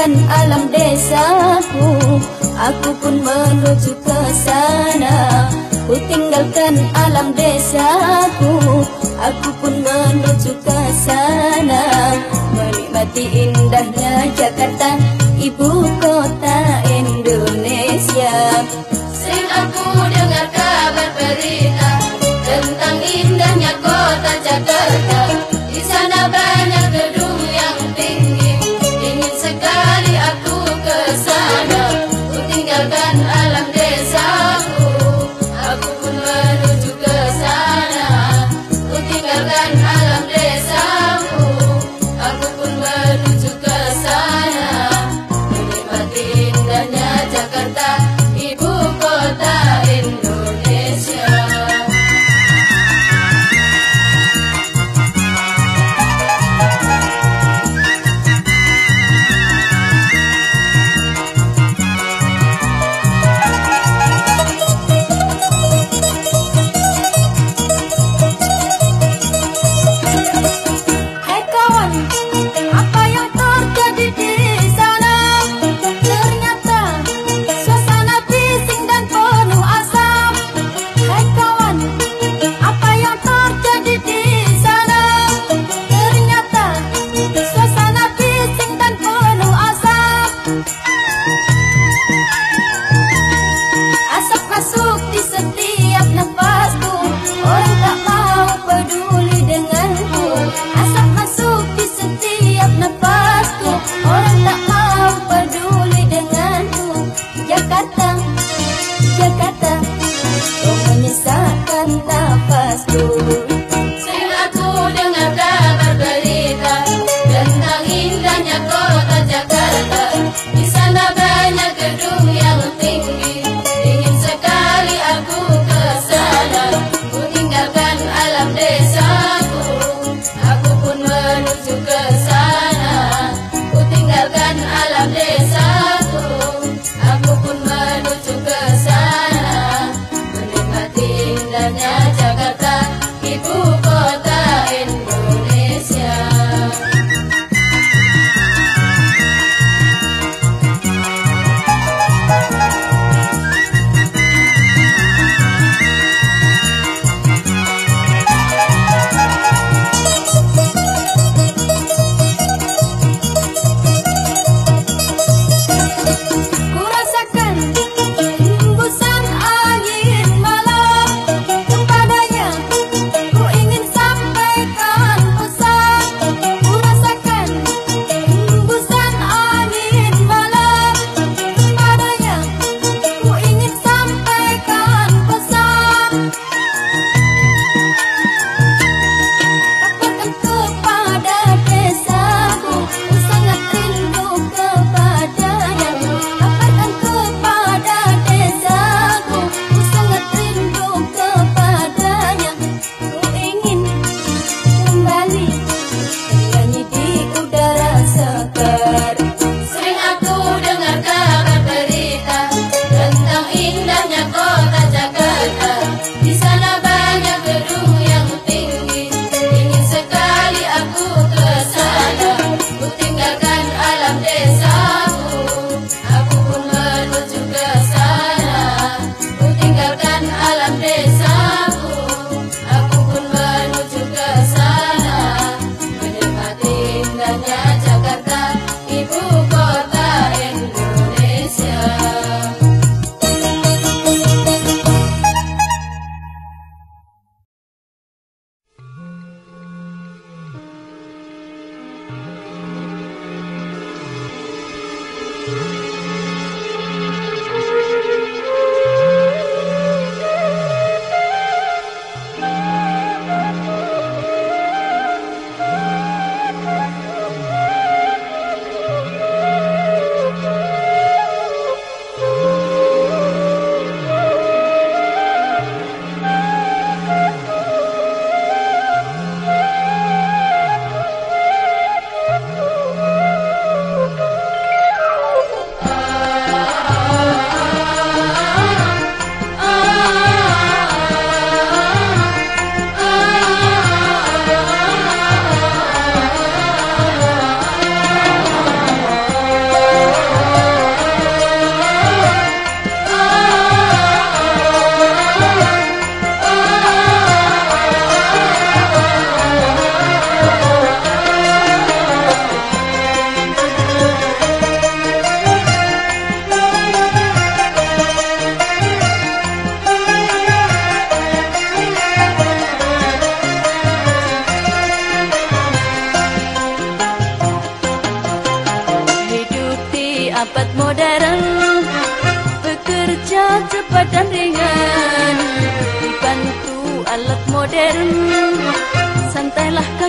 tinggalkan alam desaku, aku pun menuju ke sana. Ku tinggalkan alam desaku, aku pun menuju ke sana. Menikmati indahnya Jakarta, ibu kota Indonesia. Sering aku dengar kabar berita tentang indahnya kota Jakarta. Di sana banyak gedung yang tinggi, ingin sekali aku ke sana. Ku tinggalkan alam desaku, aku pun menuju ke sana. Ku tinggalkan alam desaku, aku pun menuju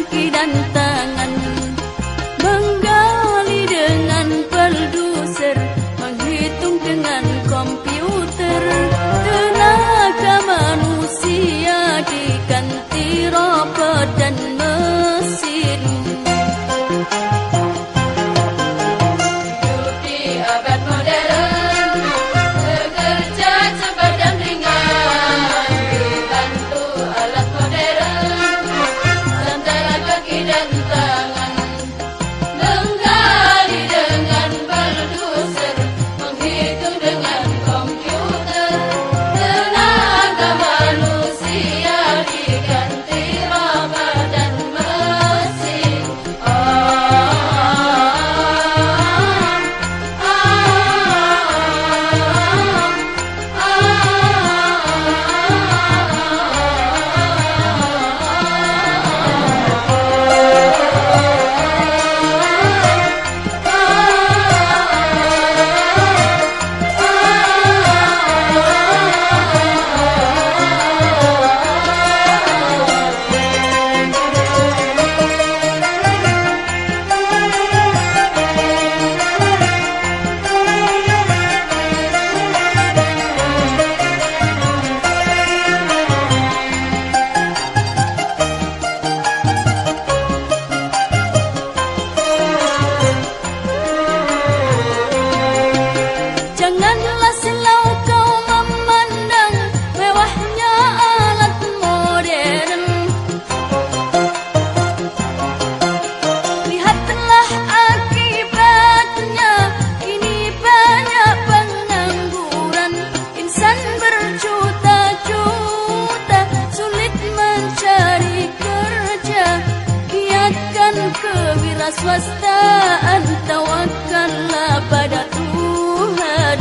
kaki dan tangan, menggali dengan bulldozer, menghitung dengan komputer. Tenaga manusia diganti robot dan mesin. Hidup di abad modern, bekerja cepat dan ringan, dibantu alat modern, antara kaki dan tangan, menggali dengan bulldozer, menghitung dengan komputer. Tenaga manusia diganti robot dan mesin. Janganlah silau kau memandang mewahnya alat modern. Lihatlah akibatnya, kini banyak pengangguran. Insan berjuta-juta sulit mencari kerja. Giatkan kewirausahaan, tawakallah pada Tuhan.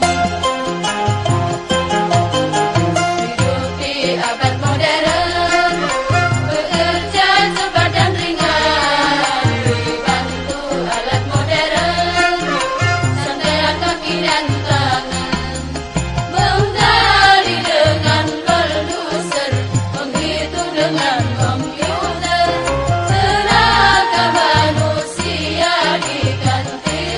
Hidup di abad modern, bekerja cepat dan ringan, dibantu alat modern, antara kaki dan tangan, menggali dengan bulldozer, menghitung dengan komputer. Tenaga manusia diganti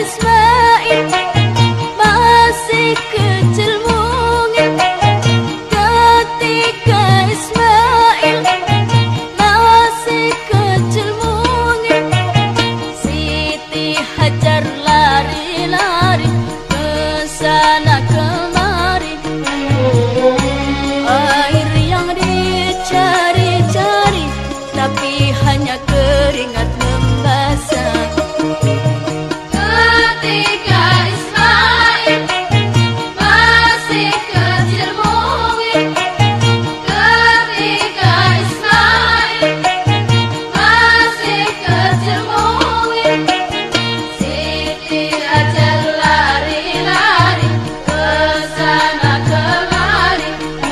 Ismail masih kecil mungil. Ketika Ismail masih kecil mungil, Siti Hajar lari-lari ke sana kemari. Air yang dicari-cari, tapi hanya keringat membasah. Ketika Ismail masih kecil mungil, ketika Ismail masih kecil mungil, Siti Hajar lari-lari ke sana kemari.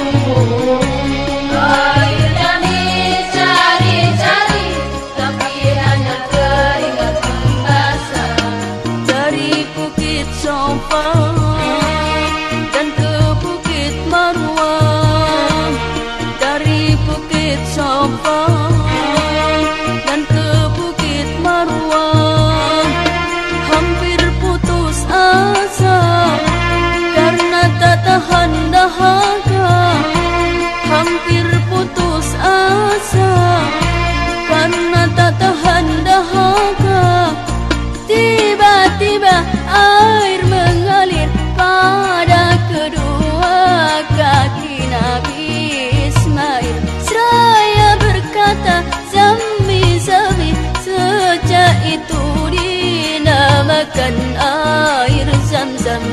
Air yang dicari-cari, tapi hanya keringat membasah. Dari Bukit Sofa dan ke Bukit Marwah, dari Bukit Sofa dan ke Bukit Marwah, hampir putus asa karena tak tahan dahaga. Hampir putus asa karena tak tahan dahaga. Tiba-tiba air mengalir pada kedua kaki Nabi Ismail. Seraya berkata, "Zammi, Zammi." Sejak itu dinamakan air Zam-Zam.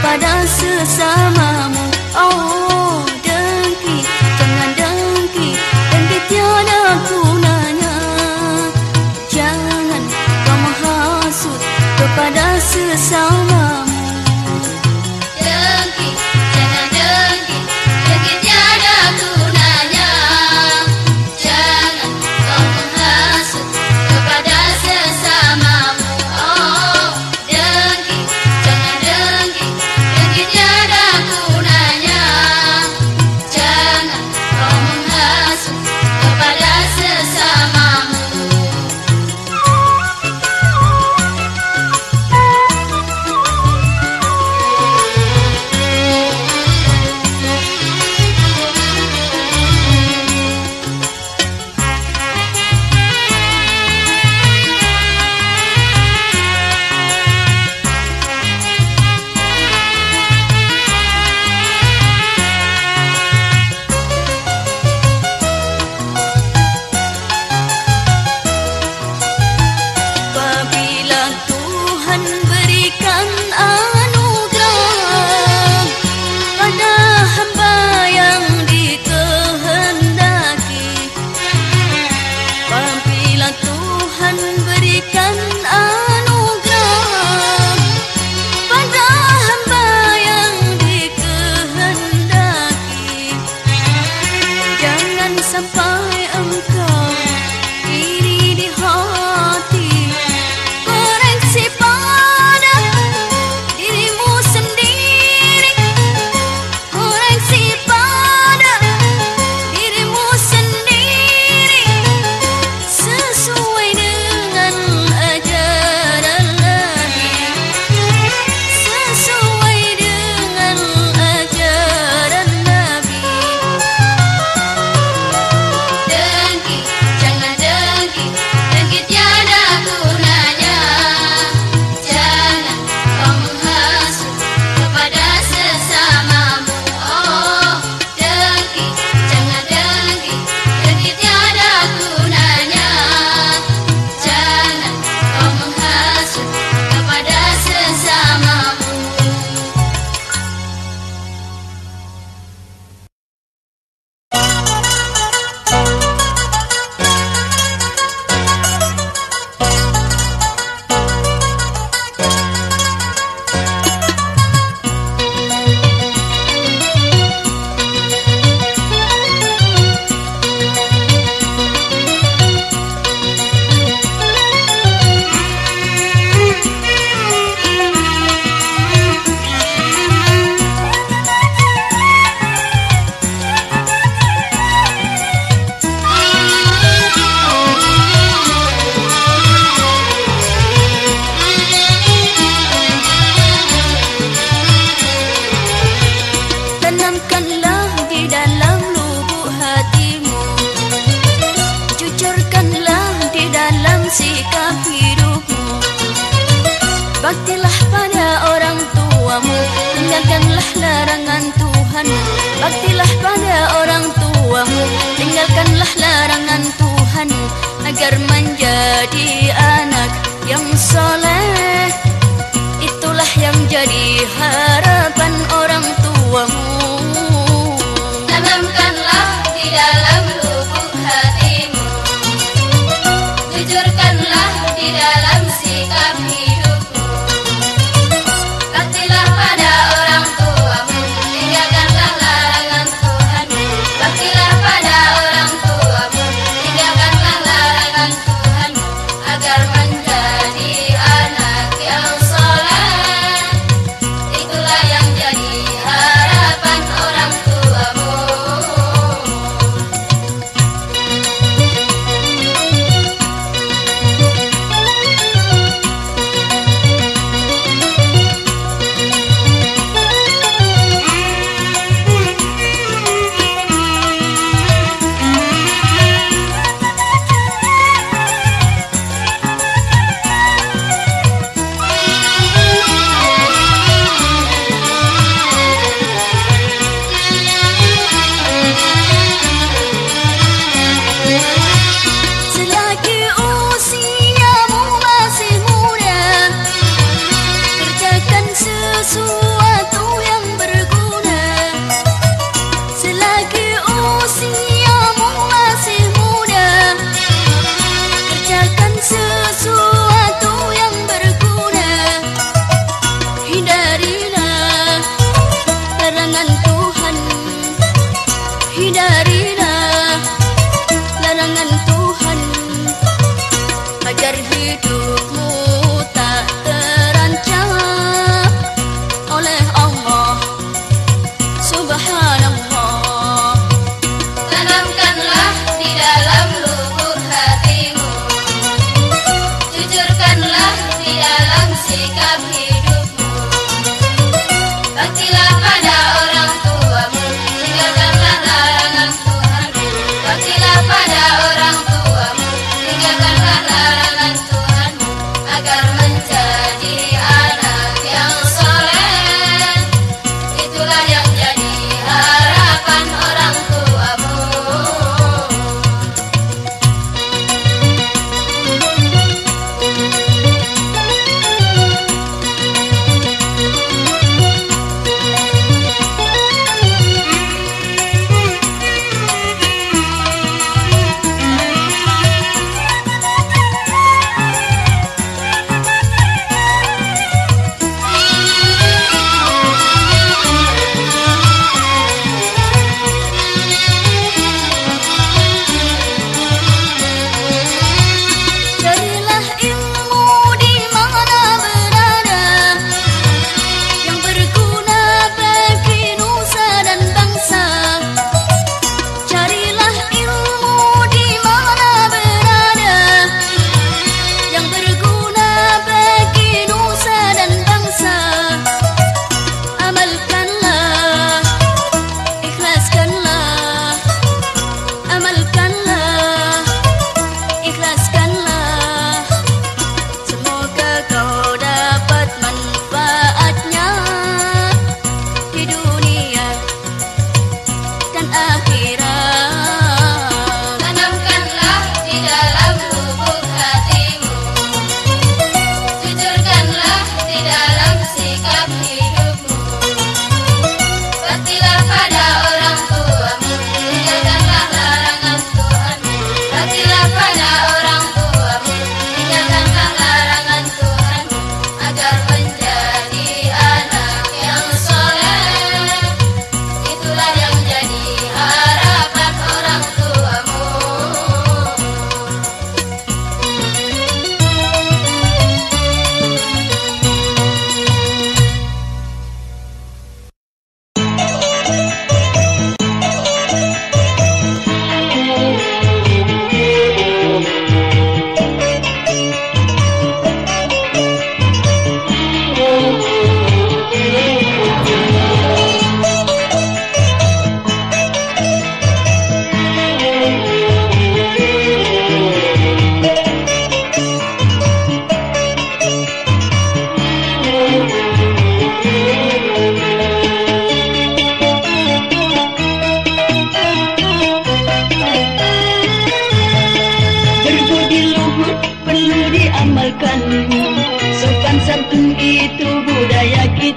kepada sesamamu. Oh dengki, jangan dengki, dengki tiada gunanya. Jangan kau menghasut kepada sesamamu. Dengki, jangan dengki, dengki tiada gunanya. Jangan kau menghasut kepada sesamamu. Oh, dengki, jangan dengki, dengki tiada gunanya. Jangan kau menghasut kepada sesamamu. Apabila Tuhan berikan anugerah pada hamba yang dikehendaki, apabila Tuhan berikan anugerah pada hamba yang dikehendaki, jangan sampai engkau iri di hati. Koreksi pada dirimu sendiri, koreksi pada dirimu sendiri, sesuai dengan ajaran Nabi, sesuai dengan ajaran Nabi. Dengki, jangan dengki, dengki tiada gunanya. Jangan kau menghasut kepada sesamamu. Oh, dengki, jangan dengki, dengki tiada gunanya. Jangan kau menghasut kepada sesamamu. Tanamkanlah di dalam lubuk hatimu, jujurkanlah di dalam sikap hidupmu. Baktilah pada orang tuamu, tinggalkanlah larangan Tuhan. Baktilah pada orang tuamu, tinggalkanlah larangan Tuhan, agar menjadi anak yang soleh. Itulah yang jadi harapan orang tuamu. Tanamkanlah di dalam lubuk hatimu, jujurkanlah di dalam sikap hidupmu. Baktilah pada orang tuamu, tinggalkanlah larangan Tuhan. Baktilah pada orang tuamu, tinggalkanlah larangan Tuhan, agar menjadi anak yang soleh. Itulah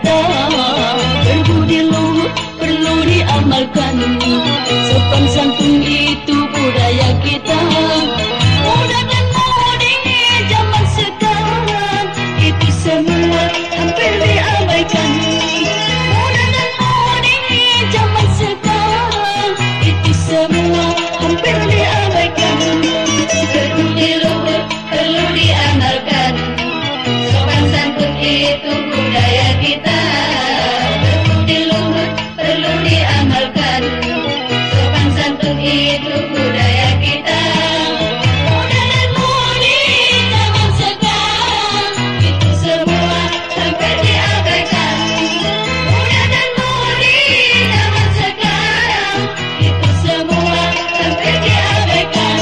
kita. Berbudi luhur perlu diamalkan, sopan santun itu budaya kita. Muda dan mudi zaman sekarang, itu semua hampir diabaikan. Muda dan mudi zaman sekarang, itu semua hampir diabaikan. Berbudi luhur perlu diamalkan, sopan santun itu budaya kita. Berbudi luhur perlu diamalkan, sopan santun itu budaya kita. Muda dan mudi zaman sekarang, itu semua hampir diabaikan. Muda dan mudi zaman sekarang, itu semua hampir diabaikan.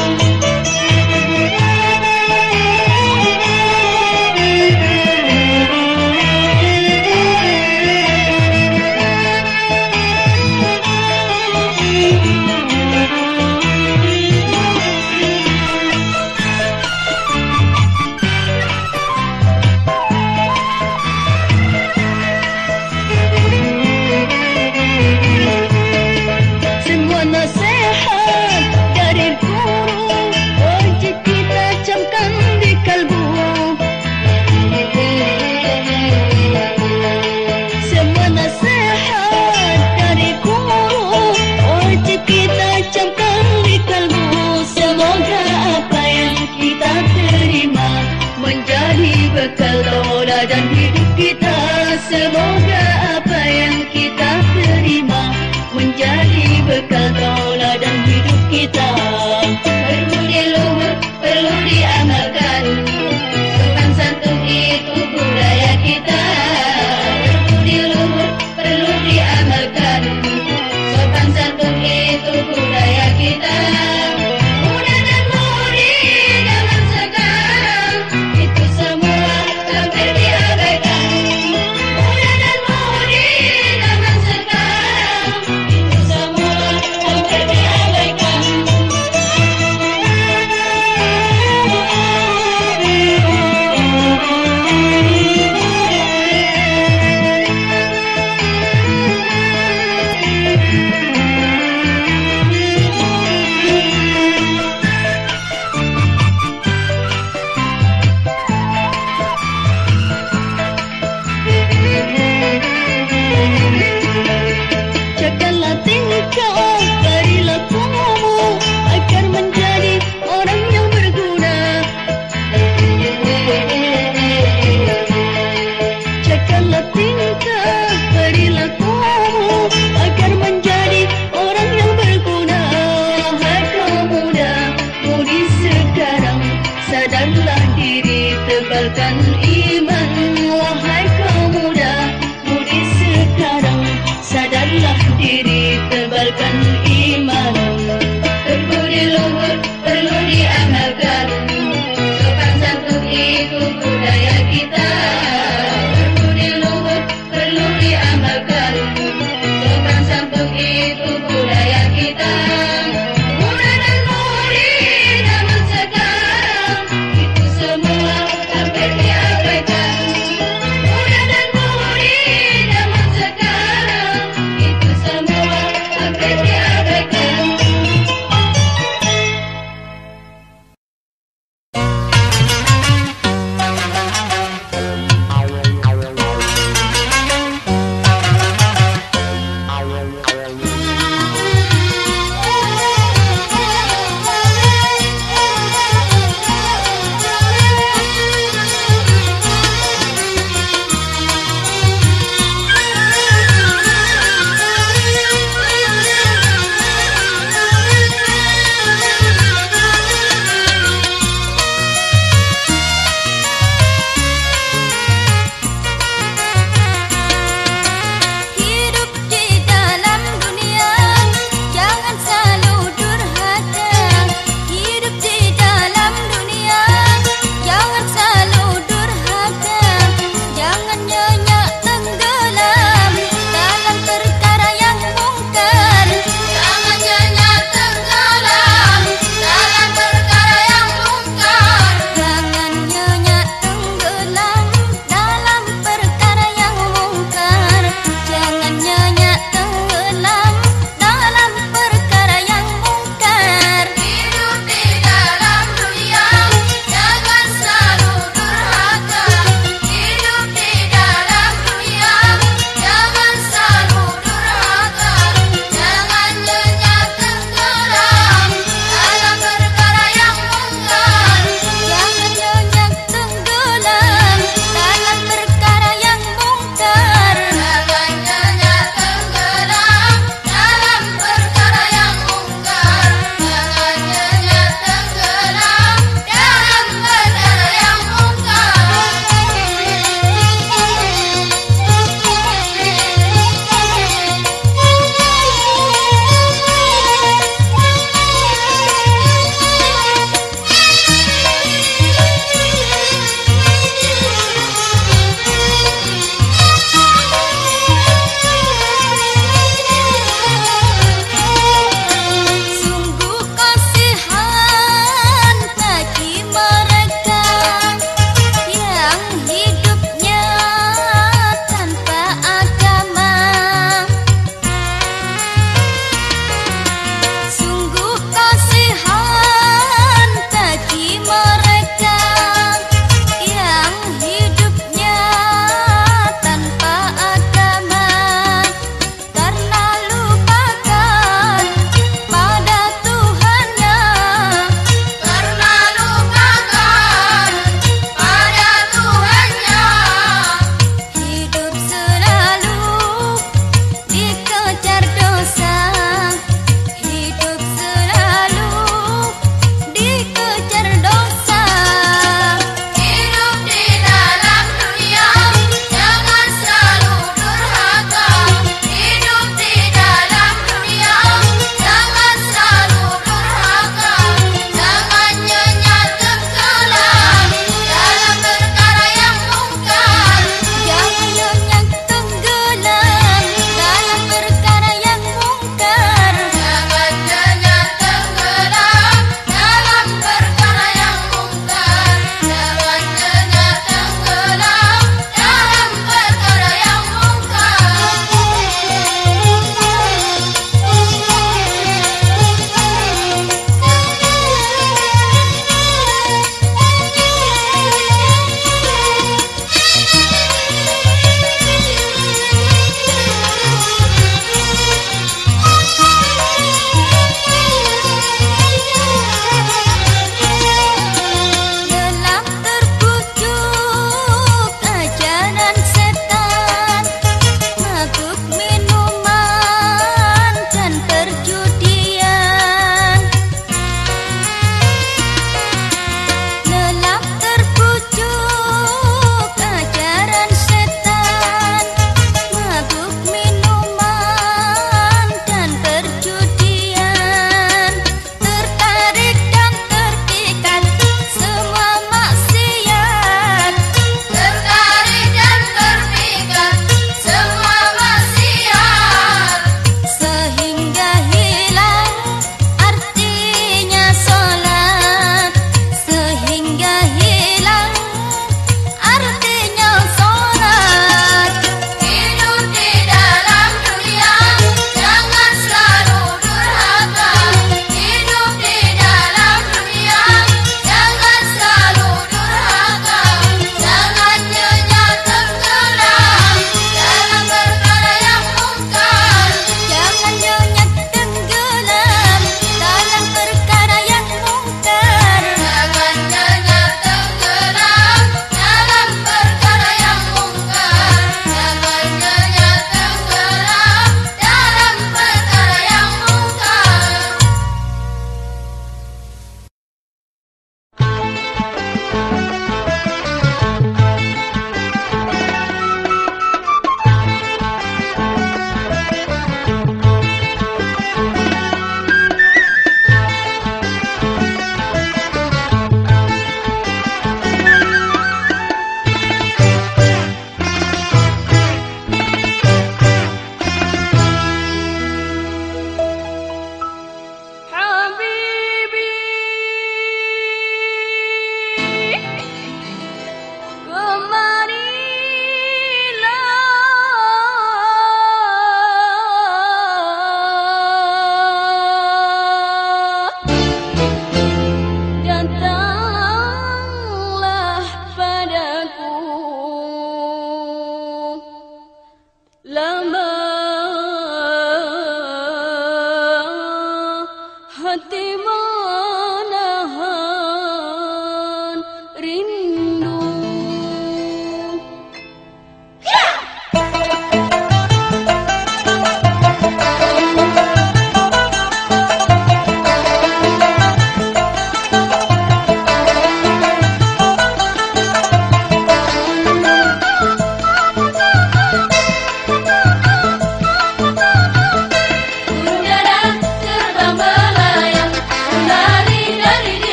Semua nasihat dari guru wajib kita camkan di kalbu. Semua nasihat dari guru wajib kita camkan di kalbu. Semoga apa yang kita terima menjadi bekal tauladan hidup kita. Semoga apa yang kita terima menjadi bekal tauladan hidup kita. Berbudi luhur perlu diamalkan, sopan santun itu budaya kita. Berbudi luhur perlu diamalkan, sopan santun itu budaya kita. Muda dan mudi zaman sekarang, itu semua hampir diabaikan. Muda dan mudi zaman sekarang, itu semua hampir diabaikan. Jagalah tingkah perilakumu agar menjadi orang yang berguna. Jagalah tingkah perilakumu agar menjadi orang yang berguna. Hai kaum muda, mudi sekarang, sadarlah diri, tebalkan iman. Wahai kaum muda, mudi sekarang, sadarlah diri, tebalkan iman. Berbudi luhur perlu diamalkan, sopan santun itu budaya kita. Berbudi luhur perlu diamalkan, sopan santun itu budaya kita. Muda dan mudi zaman sekarang, itu semua hampir diabaikan. Muda dan mudi zaman sekarang, itu semua hampir diabaikan.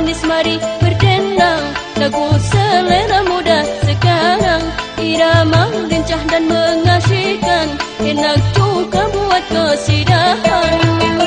manis mari berdendang, lagu selera muda sekarang, irama lincah dan mengasyikkan, enak juga buat kesidahan.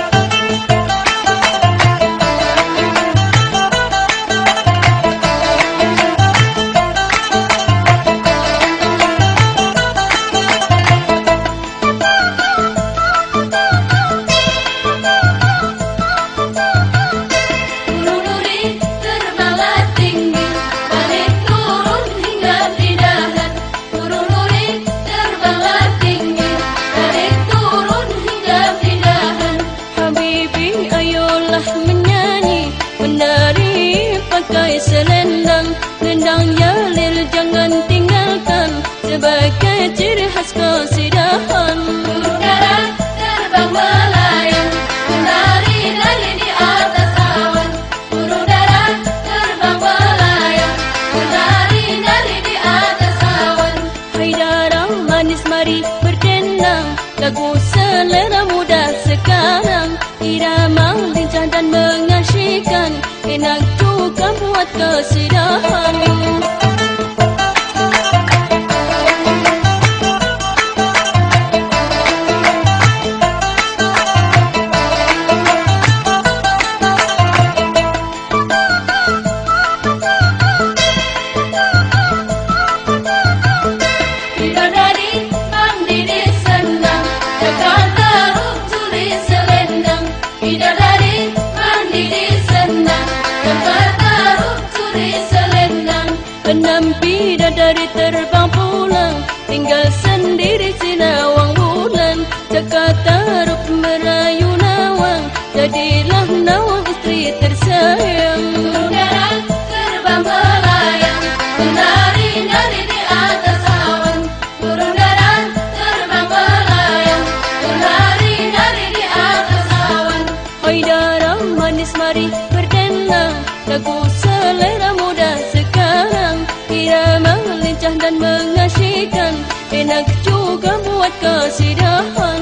Pakai selendang, lendangnya lil jangan tinggalkan, sebagai ciri khas kesidahan. Udara terbang melayang, menari-nari di atas awan. Udara terbang melayang, menari-nari di atas awan. Hai darah manis mari berdendang, lagu selera muda sekarang, irama lincah dan mengasyikkan, enak juga buat kesidahan. Bidadari mandiri senang, Jakarta ruk curi selendang. Bidadari mandiri senang, Jakarta ruk curi selendang. Enam bidadari terbang pulang, tinggal sendiri si nawang bulan. Jakarta rup merayu nawang, jadilah nawang istri tersayang. Udara terbang melayang, menari-nari di atas awan. Udara terbang melayang, menari-nari di atas awan. Hai darah manis mari berdendang, lagu selera muda sekarang, irama lincah dan mengasyikkan, enak juga buat kesidahan.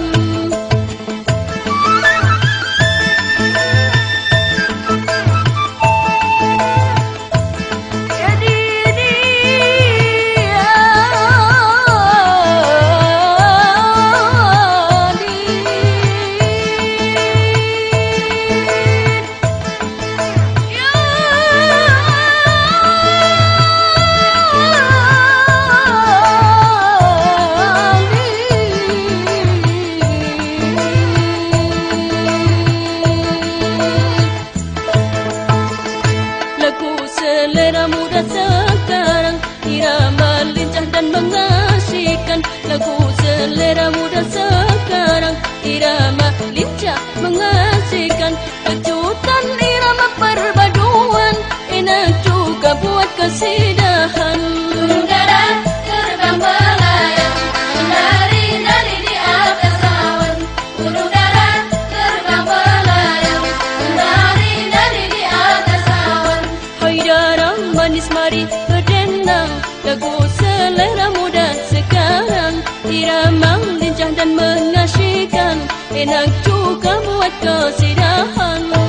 Selera muda sekarang, irama lincah dan mengasyikkan, lagu selera muda sekarang, irama lincah mengasyikkan, kejutan irama perpaduan, enak juga buat kesidahan. Udara terbang melayang, menari-nari di atas awan. Udara terbang melayang, menari-nari di atas awan. Hai darah manis mari berdendang, lagu selera muda sekarang, irama lincah dan mengasyikkan, enak juga buat kesidahan.